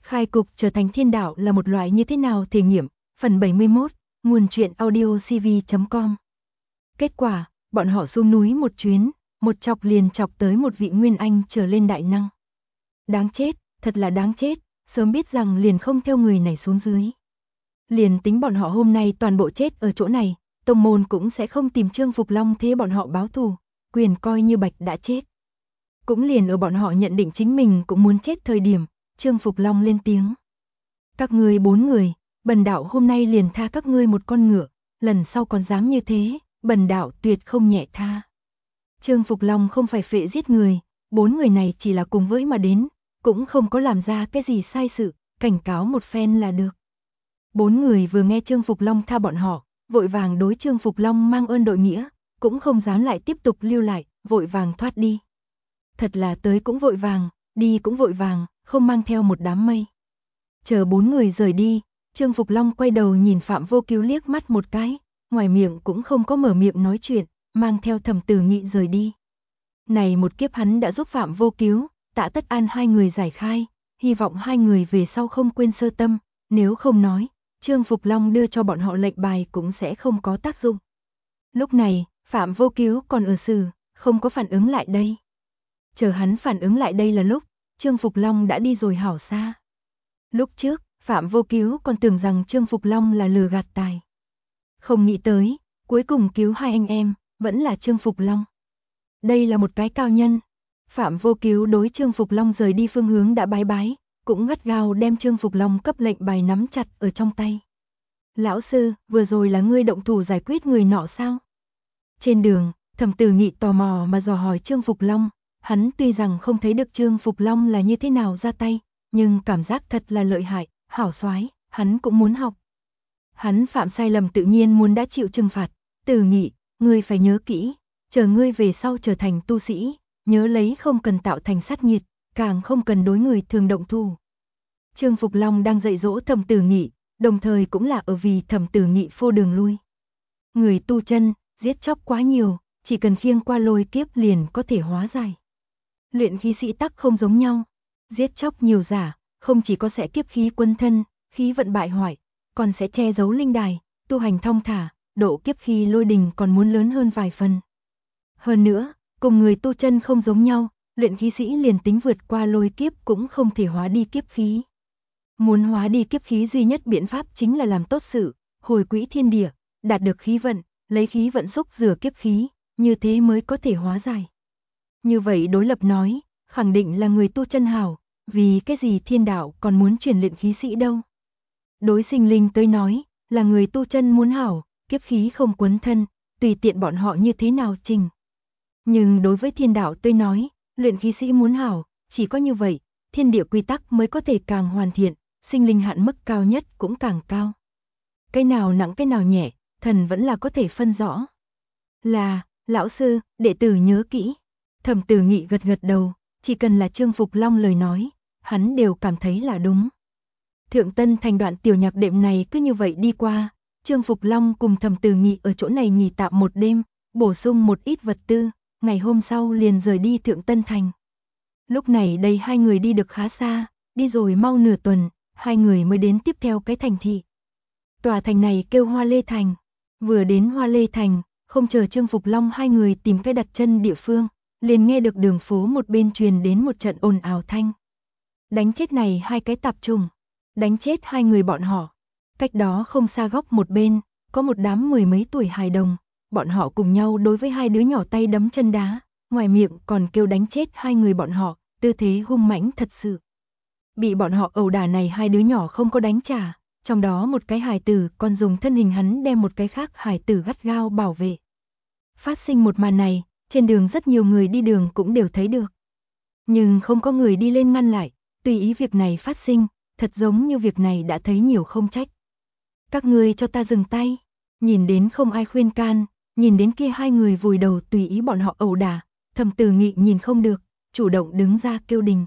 Khai cục trở thành thiên đạo là một loại như thế nào thể nghiệm, phần 71, nguồn truyện audio cv.com. Kết quả, bọn họ xuống núi một chuyến, một chọc liền chọc tới một vị nguyên anh trở lên đại năng. Đáng chết, thật là đáng chết, sớm biết rằng liền không theo người này xuống dưới. Liền tính bọn họ hôm nay toàn bộ chết ở chỗ này, tông môn cũng sẽ không tìm Trương Phục Long thế bọn họ báo thù, quyền coi như bạch đã chết. Cũng liền ở bọn họ nhận định chính mình cũng muốn chết thời điểm, Trương Phục Long lên tiếng. Các ngươi 4 người, bần đạo hôm nay liền tha các ngươi một con ngựa, lần sau còn dám như thế, bần đạo tuyệt không nhẹ tha. Trương Phục Long không phải phệ giết người, 4 người này chỉ là cùng với mà đến, cũng không có làm ra cái gì sai sự, cảnh cáo một phen là được. 4 người vừa nghe Trương Phục Long tha bọn họ, vội vàng đối Trương Phục Long mang ơn đội nghĩa, cũng không dám lại tiếp tục lưu lại, vội vàng thoát đi. Thật là tới cũng vội vàng, đi cũng vội vàng, không mang theo một đám mây. Chờ 4 người rời đi, Trương Phục Long quay đầu nhìn Phạm Vô Cứu liếc mắt một cái, ngoài miệng cũng không có mở miệng nói chuyện, mang theo Thẩm Tử Nghị rời đi. Này một kiếp hắn đã giúp Phạm Vô Cứu, Tạ Tất An hai người giải khai, hy vọng hai người về sau không quên sơ tâm, nếu không nói, Trương Phục Long đưa cho bọn họ lệnh bài cũng sẽ không có tác dụng. Lúc này, Phạm Vô Cứu còn ở xử, không có phản ứng lại đây. Chờ hắn phản ứng lại đây là lúc, Trương Phục Long đã đi rồi hảo xa. Lúc trước, Phạm Vô Cứu còn tưởng rằng Trương Phục Long là lừa gạt tài. Không nghĩ tới, cuối cùng cứu hai anh em, vẫn là Trương Phục Long. Đây là một cái cao nhân. Phạm Vô Cứu đối Trương Phục Long rời đi phương hướng đã bái bái, cũng gắt gao đem Trương Phục Long cấp lệnh bài nắm chặt ở trong tay. Lão sư, vừa rồi là ngươi động thủ giải quyết người nọ sao? Trên đường, Thẩm Tử Nghị tò mò mà dò hỏi Trương Phục Long, hắn tuy rằng không thấy được Trương Phục Long là như thế nào ra tay, nhưng cảm giác thật là lợi hại, hảo soái, hắn cũng muốn học. Hắn phạm sai lầm tự nhiên muốn đã chịu trừng phạt, Tử Nghị, ngươi phải nhớ kỹ, chờ ngươi về sau trở thành tu sĩ, nhớ lấy không cần tạo thành sát nhiệt, càng không cần đối người thường động thủ. Trương Phục Long đang dạy dỗ Thẩm Tử Nghị, đồng thời cũng là ở vì Thẩm Tử Nghị phô đường lui. Người tu chân, giết chóc quá nhiều, chỉ cần khiêng qua lôi kiếp liền có thể hóa giải. Luyện khí sĩ tắc không giống nhau, giết chóc nhiều giả, không chỉ có sẽ kiếp khí quân thân, khí vận bại hoại, còn sẽ che giấu linh đài, tu hành thong thả, độ kiếp khí lôi đình còn muốn lớn hơn vài phần. Hơn nữa, cùng người tu chân không giống nhau, luyện khí sĩ liền tính vượt qua lôi kiếp cũng không thể hóa đi kiếp khí. Muốn hóa đi kiếp khí duy nhất biện pháp chính là làm tốt sự, hồi quỹ thiên địa, đạt được khí vận, lấy khí vận xúc rửa kiếp khí, như thế mới có thể hóa giải. Như vậy đối lập nói, khẳng định là người tu chân hảo, vì cái gì thiên đạo còn muốn truyền luyện khí sĩ đâu. Đối sinh linh tới nói, là người tu chân muốn hảo, kiếp khí không quấn thân, tùy tiện bọn họ như thế nào trình. Nhưng đối với thiên đạo tới nói, luyện khí sĩ muốn hảo, chỉ có như vậy, thiên địa quy tắc mới có thể càng hoàn thiện, sinh linh hạn mức cao nhất cũng càng cao. Cái nào nặng cái nào nhẹ, thần vẫn là có thể phân rõ. Là, lão sư, đệ tử nhớ kỹ. Thẩm Tử Nghị gật gật đầu, chỉ cần là Trương Phục Long lời nói, hắn đều cảm thấy là đúng. Thượng Tân thành đoạn tiểu nhạc đệm này cứ như vậy đi qua, Trương Phục Long cùng Thẩm Tử Nghị ở chỗ này nghỉ tạm một đêm, bổ sung một ít vật tư, ngày hôm sau liền rời đi Thượng Tân thành. Lúc này đây hai người đi được khá xa, đi rồi mau nửa tuần, hai người mới đến tiếp theo cái thành thị. Tòa thành này kêu Hoa Lê Thành. Vừa đến Hoa Lê Thành, không chờ Trương Phục Long hai người tìm cái đặt chân địa phương, liền nghe được đường phố một bên truyền đến một trận ồn ào thanh. Đánh chết này hai cái tạp trùng, đánh chết hai người bọn họ. Cách đó không xa góc một bên, có một đám mười mấy tuổi hài đồng, bọn họ cùng nhau đối với hai đứa nhỏ tay đấm chân đá, ngoài miệng còn kêu đánh chết hai người bọn họ, tư thế hung mãnh thật sự. Bị bọn họ ẩu đả này hai đứa nhỏ không có đánh trả, trong đó một cái hài tử còn dùng thân hình hắn đem một cái khác hài tử gắt gao bảo vệ. Phát sinh một màn này, trên đường rất nhiều người đi đường cũng đều thấy được. Nhưng không có người đi lên ngăn lại, tùy ý việc này phát sinh, thật giống như việc này đã thấy nhiều không trách. Các ngươi cho ta dừng tay, nhìn đến không ai khuyên can, nhìn đến kia hai người vùi đầu tùy ý bọn họ ẩu đả, Thẩm Tử Nghị nhìn không được, chủ động đứng ra kêu đình.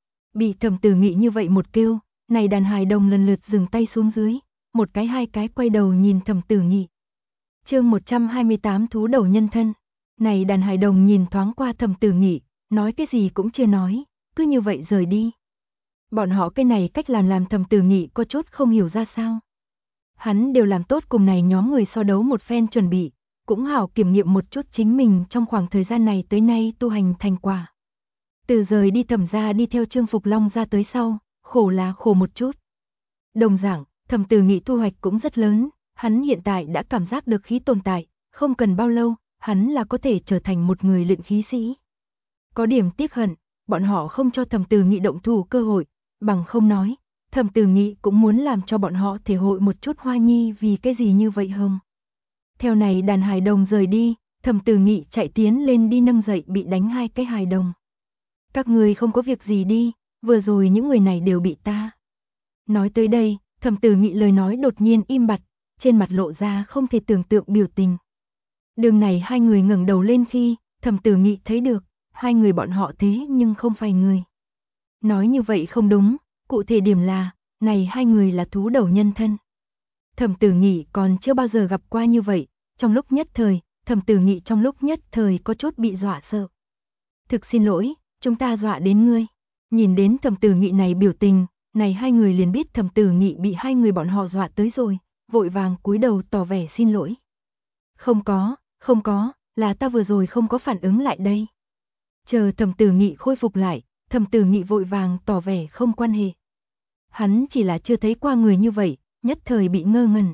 Bị Thẩm Tử Nghị như vậy một kêu, này đàn hài đồng lần lượt dừng tay xuống dưới, một cái hai cái quay đầu nhìn Thẩm Tử Nghị. Chương 128 thú đầu nhân thân. Này đàn hài đồng nhìn thoáng qua Thẩm Tử Nghị, nói cái gì cũng chưa nói, cứ như vậy rời đi. Bọn họ cái này cách làm Thẩm Tử Nghị có chút không hiểu ra sao. Hắn đều làm tốt cùng này nhóm người so đấu một phen chuẩn bị, cũng hảo kiểm nghiệm một chút chính mình trong khoảng thời gian này tới nay tu hành thành quả. Từ rời đi Thẩm gia đi theo Trương Phục Long ra tới sau, khổ là khổ một chút. Đồng dạng, Thẩm Tử Nghị thu hoạch cũng rất lớn, hắn hiện tại đã cảm giác được khí tồn tại, không cần bao lâu, hắn là có thể trở thành một người luyện khí sĩ. Có điểm tiếc hận, bọn họ không cho Thẩm Tử Nghị động thủ cơ hội, bằng không nói, Thẩm Tử Nghị cũng muốn làm cho bọn họ thể hội một chút hoa nhi vì cái gì như vậy không. Theo này đàn hài đồng rời đi, Thẩm Tử Nghị chạy tiến lên đi nâng dậy bị đánh hai cái hài đồng. Các người không có việc gì đi, vừa rồi những người này đều bị ta. Nói tới đây, Thẩm Tử Nghị lời nói đột nhiên im bặt, trên mặt lộ ra không thể tưởng tượng biểu tình. Đường này hai người ngẩng đầu lên khi, Thẩm Tử Nghị thấy được, hai người bọn họ thế nhưng không phải người. Nói như vậy không đúng, cụ thể điểm là, này hai người là thú đầu nhân thân. Thẩm Tử Nghị còn chưa bao giờ gặp qua như vậy, trong lúc nhất thời, Thẩm Tử Nghị trong lúc nhất thời có chút bị dọa sợ. Thực xin lỗi, chúng ta dọa đến ngươi. Nhìn đến Thẩm Tử Nghị này biểu tình, này hai người liền biết Thẩm Tử Nghị bị hai người bọn họ dọa tới rồi, vội vàng cúi đầu tỏ vẻ xin lỗi. Không có, là ta vừa rồi không có phản ứng lại đây. Chờ Thẩm Tử Nghị khôi phục lại, Thẩm Tử Nghị vội vàng tỏ vẻ không quan hệ. Hắn chỉ là chưa thấy qua người như vậy, nhất thời bị ngơ ngẩn.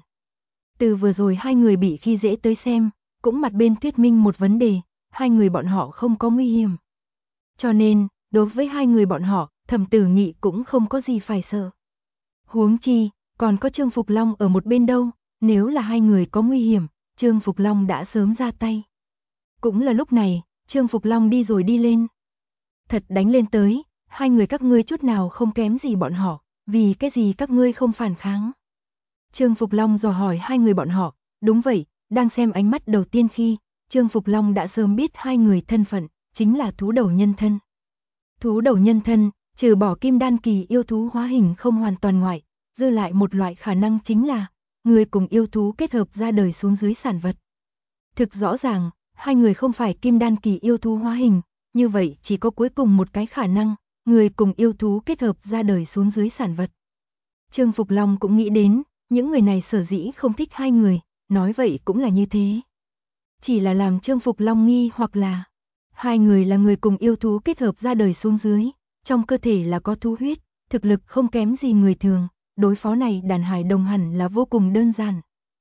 Từ vừa rồi hai người bị khi dễ tới xem, cũng mặt bên thuyết minh một vấn đề, hai người bọn họ không có nguy hiểm. Cho nên, đối với hai người bọn họ, Thẩm Tử Nghị cũng không có gì phải sợ. Huống chi, còn có Trương Phục Long ở một bên đâu, nếu là hai người có nguy hiểm, Trương Phục Long đã sớm ra tay. Cũng là lúc này, Trương Phục Long đi rồi đi lên. Thật đánh lên tới, hai người các ngươi chút nào không kém gì bọn họ, vì cái gì các ngươi không phản kháng. Trương Phục Long dò hỏi hai người bọn họ, đúng vậy, đang xem ánh mắt đầu tiên khi, Trương Phục Long đã sớm biết hai người thân phận, chính là thú đầu nhân thân. Thú đầu nhân thân, trừ bỏ kim đan kỳ yêu thú hóa hình không hoàn toàn ngoại, dư lại một loại khả năng chính là, người cùng yêu thú kết hợp ra đời xuống dưới sản vật. Thực rõ ràng, hai người không phải kim đan kỳ yêu thú hóa hình, như vậy chỉ có cuối cùng một cái khả năng, người cùng yêu thú kết hợp ra đời xuống dưới sản vật. Trương Phục Long cũng nghĩ đến, những người này sở dĩ không thích hai người, nói vậy cũng là như thế. Chỉ là làm Trương Phục Long nghi hoặc là, hai người là người cùng yêu thú kết hợp ra đời xuống dưới, trong cơ thể là có thú huyết, thực lực không kém gì người thường, đối phó này đàn hài đồng hẳn là vô cùng đơn giản.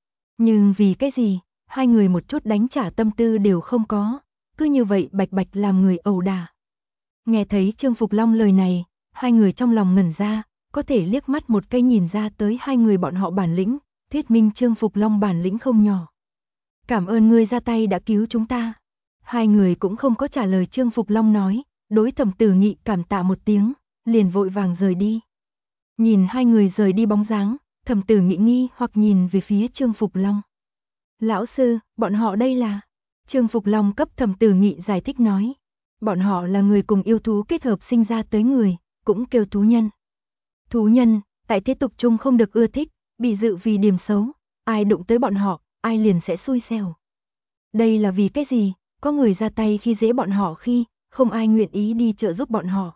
Nhưng vì cái gì, hai người một chút đánh trả tâm tư đều không có, cứ như vậy bạch bạch làm người ẩu đả. Nghe thấy Trương Phục Long lời này, hai người trong lòng ngẩn ra, có thể liếc mắt một cái nhìn ra tới hai người bọn họ bản lĩnh, thuyết minh Trương Phục Long bản lĩnh không nhỏ. Cảm ơn ngươi ra tay đã cứu chúng ta. Hai người cũng không có trả lời Trương Phục Long nói, đối Thẩm Tử Nghị cảm tạ một tiếng, liền vội vàng rời đi. Nhìn hai người rời đi bóng dáng, Thẩm Tử Nghị nghi hoặc nhìn về phía Trương Phục Long. Lão sư, bọn họ đây là... Trương Phục Long cấp Thẩm Tử Nghị giải thích nói. Bọn họ là người cùng yêu thú kết hợp sinh ra tới người, cũng kêu thú nhân. Thú nhân, tại thế tục chung không được ưa thích, bị dự vì điểm xấu, ai đụng tới bọn họ, ai liền sẽ xui xẻo. Đây là vì cái gì, có người ra tay khi dễ bọn họ khi, không ai nguyện ý đi trợ giúp bọn họ.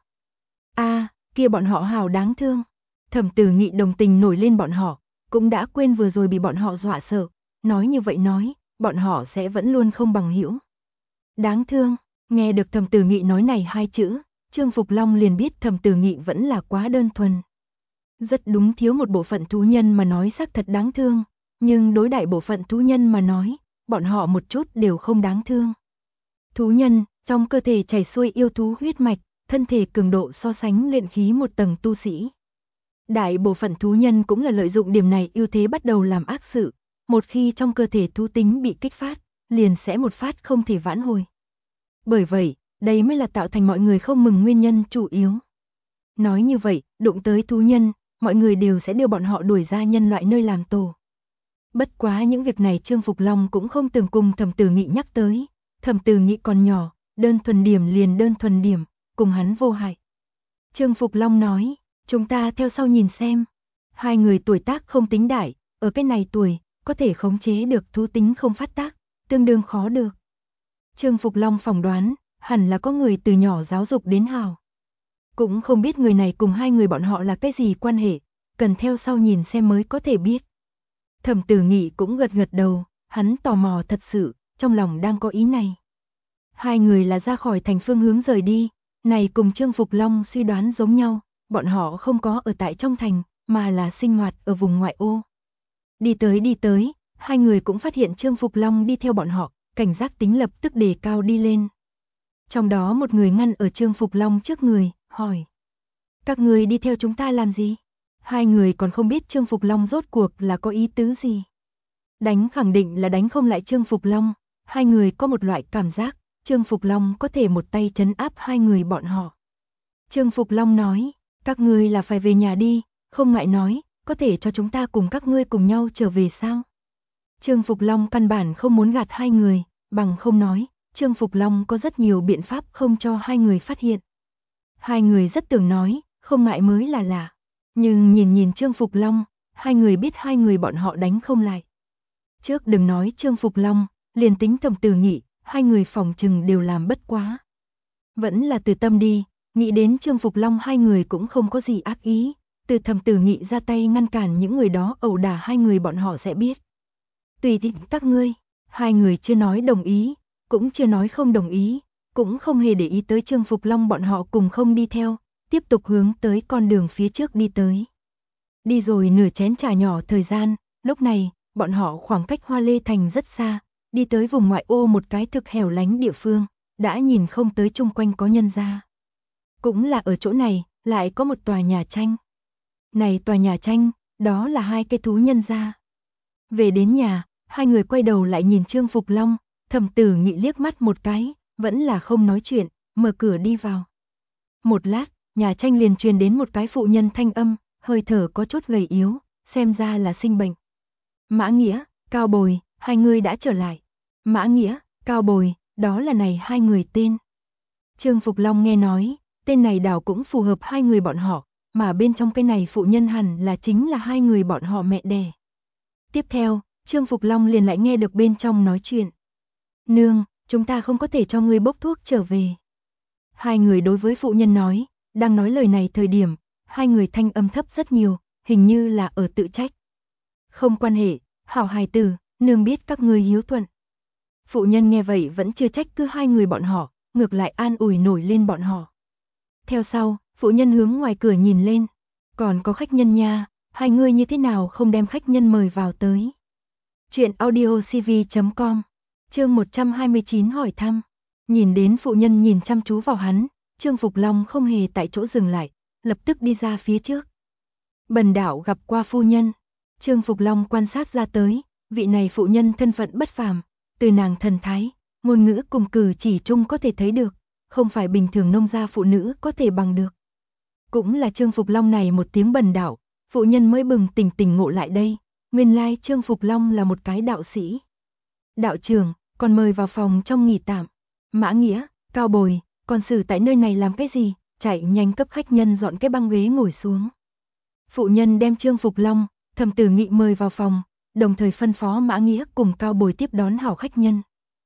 Kia bọn họ hào đáng thương. Thẩm Tử Nghị đồng tình nổi lên bọn họ, cũng đã quên vừa rồi bị bọn họ dọa sợ, nói như vậy nói, bọn họ sẽ vẫn luôn không bằng hữu. Đáng thương, nghe được Thẩm Tử Nghị nói này hai chữ, Trương Phục Long liền biết Thẩm Tử Nghị vẫn là quá đơn thuần. Rất đúng thiếu một bộ phận thú nhân mà nói xác thật đáng thương, nhưng đối đại bộ phận thú nhân mà nói, bọn họ một chút đều không đáng thương. Thú nhân, trong cơ thể chảy xuôi yêu thú huyết mạch, thân thể cường độ so sánh luyện khí một tầng tu sĩ. Đại bộ phận thú nhân cũng là lợi dụng điểm này ưu thế bắt đầu làm ác sự, một khi trong cơ thể thú tính bị kích phát, liền sẽ một phát không thể vãn hồi. Bởi vậy, đây mới là tạo thành mọi người không mừng nguyên nhân chủ yếu. Nói như vậy, đụng tới thú nhân, mọi người đều sẽ đưa bọn họ đuổi ra nhân loại nơi làm tổ. Bất quá những việc này Trương Phục Long cũng không từng cùng Thẩm Tử Nghị nhắc tới, Thẩm Tử Nghị còn nhỏ, đơn thuần điểm liền đơn thuần điểm, cùng hắn vô hại. Trương Phục Long nói, chúng ta theo sau nhìn xem. Hai người tuổi tác không tính đại, ở cái này tuổi, có thể khống chế được thú tính không phát tác, tương đương khó được. Trương Phục Long phỏng đoán, hẳn là có người từ nhỏ giáo dục đến hào. Cũng không biết người này cùng hai người bọn họ là cái gì quan hệ, cần theo sau nhìn xem mới có thể biết. Thẩm Tử Nghị cũng gật gật đầu, hắn tò mò thật sự, trong lòng đang có ý này. Hai người là ra khỏi thành phương hướng rời đi, này cùng Trương Phục Long suy đoán giống nhau, bọn họ không có ở tại trong thành, mà là sinh hoạt ở vùng ngoại ô. Đi tới, hai người cũng phát hiện Trương Phục Long đi theo bọn họ, cảnh giác tính lập tức đề cao đi lên. Trong đó một người ngăn ở Trương Phục Long trước người, hỏi. Các người đi theo chúng ta làm gì? Hai người còn không biết Trương Phục Long rốt cuộc là có ý tứ gì. Đánh khẳng định là đánh không lại Trương Phục Long, hai người có một loại cảm giác, Trương Phục Long có thể một tay trấn áp hai người bọn họ. Trương Phục Long nói, các ngươi là phải về nhà đi, không ngại nói, có thể cho chúng ta cùng các ngươi cùng nhau trở về sao? Trương Phục Long căn bản không muốn gạt hai người, bằng không nói, Trương Phục Long có rất nhiều biện pháp không cho hai người phát hiện. Hai người rất tưởng nói, không ngại mới là lạ. Nhưng nhìn Trương Phục Long, hai người biết hai người bọn họ đánh không lại. Trước đừng nói Trương Phục Long, liền tính Thẩm Tử Nghị, hai người phòng trừng đều làm bất quá. Vẫn là từ tâm đi, nghĩ đến Trương Phục Long hai người cũng không có gì ác ý, từ Thẩm Tử Nghị ra tay ngăn cản những người đó ẩu đả hai người bọn họ sẽ biết. Tùy thích các ngươi, hai người chưa nói đồng ý, cũng chưa nói không đồng ý, cũng không hề để ý tới Trương Phục Long bọn họ cùng không đi theo, tiếp tục hướng tới con đường phía trước đi tới. Đi rồi nửa chén trà nhỏ thời gian, lúc này, bọn họ khoảng cách Hoa Lê Thành rất xa, đi tới vùng ngoại ô một cái thực hẻo lánh địa phương, đã nhìn không tới chung quanh có nhân gia. Cũng là ở chỗ này, lại có một tòa nhà tranh. Này tòa nhà tranh, đó là hai cây thú nhân gia. Về đến nhà, hai người quay đầu lại nhìn Trương Phục Long, Thẩm Tử Nghị liếc mắt một cái, vẫn là không nói chuyện, mở cửa đi vào. Một lát, nhà tranh liền truyền đến một cái phụ nhân thanh âm, hơi thở có chút gầy yếu, xem ra là sinh bệnh. Mã Nghĩa, Cao Bồi, hai người đã trở lại. Mã Nghĩa, Cao Bồi, đó là này hai người tên. Trương Phục Long nghe nói, tên này đảo cũng phù hợp hai người bọn họ, mà bên trong cái này phụ nhân hẳn là chính là hai người bọn họ mẹ đẻ. Tiếp theo, Trương Phục Long liền lại nghe được bên trong nói chuyện. Nương, chúng ta không có thể cho ngươi bốc thuốc trở về. Hai người đối với phụ nhân nói, đang nói lời này thời điểm, hai người thanh âm thấp rất nhiều, hình như là ở tự trách. Không quan hệ, hảo hài tử, nương biết các ngươi hiếu thuận. Phụ nhân nghe vậy vẫn chưa trách cứ hai người bọn họ, ngược lại an ủi nổi lên bọn họ. Theo sau, phụ nhân hướng ngoài cửa nhìn lên, còn có khách nhân nha, hai người như thế nào không đem khách nhân mời vào tới. Chuyện audiocv.com, chương 129 hỏi thăm. Nhìn đến phụ nhân nhìn chăm chú vào hắn, Trương Phục Long không hề tại chỗ dừng lại, lập tức đi ra phía trước. Bần đạo gặp qua phu nhân. Trương Phục Long quan sát ra tới, vị này phụ nhân thân phận bất phàm, từ nàng thần thái, ngôn ngữ cùng cử chỉ chung có thể thấy được, không phải bình thường nông gia phụ nữ có thể bằng được. Cũng là Trương Phục Long này một tiếng bần đạo, phụ nhân mới bừng tỉnh ngộ lại đây, nguyên lai Trương Phục Long là một cái đạo sĩ. Đạo trưởng, còn mời vào phòng trong nghỉ tạm. Mã Nghĩa, Cao Bồi, còn xử tại nơi này làm cái gì? Chạy nhanh cấp khách nhân dọn cái băng ghế ngồi xuống. Phụ nhân đem Trương Phục Long, Thẩm Tử Nghị mời vào phòng, đồng thời phân phó Mã Nghĩa cùng Cao Bồi tiếp đón hảo khách nhân.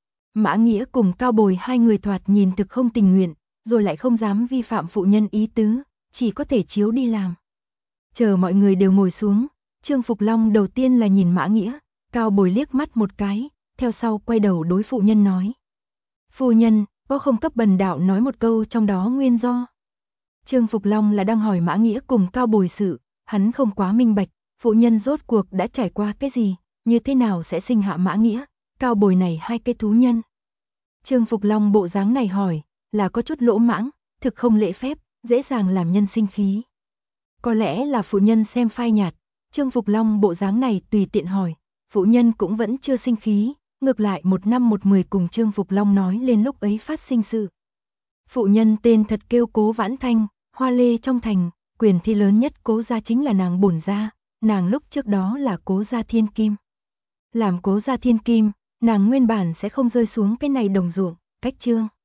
Mã Nghĩa cùng Cao Bồi hai người thoạt nhìn thực không tình nguyện, rồi lại không dám vi phạm phụ nhân ý tứ, chỉ có thể chiếu đi làm. Chờ mọi người đều ngồi xuống, Trương Phục Long đầu tiên là nhìn Mã Nghĩa, Cao Bồi liếc mắt một cái, theo sau quay đầu đối phụ nhân nói. Phu nhân, có không cấp bần đạo nói một câu trong đó nguyên do? Trương Phục Long là đang hỏi Mã Nghĩa cùng Cao Bồi sự, hắn không quá minh bạch, phụ nhân rốt cuộc đã trải qua cái gì, như thế nào sẽ sinh hạ Mã Nghĩa, Cao Bồi này hai cái thú nhân. Trương Phục Long bộ dáng này hỏi, là có chút lỗ mãng, thực không lễ phép, dễ dàng làm nhân sinh khí. Có lẽ là phụ nhân xem phai nhạt, Trương Phục Long bộ dáng này tùy tiện hỏi, phụ nhân cũng vẫn chưa sinh khí, ngược lại một năm một mười cùng Trương Phục Long nói lên lúc ấy phát sinh sự. Phụ nhân tên thật kêu Cố Vãn Thanh, Hoa Lê trong thành, quyền thi lớn nhất Cố gia chính là nàng bổn gia, nàng lúc trước đó là Cố gia thiên kim. Làm Cố gia thiên kim, nàng nguyên bản sẽ không rơi xuống cái này đồng ruộng, cách Trương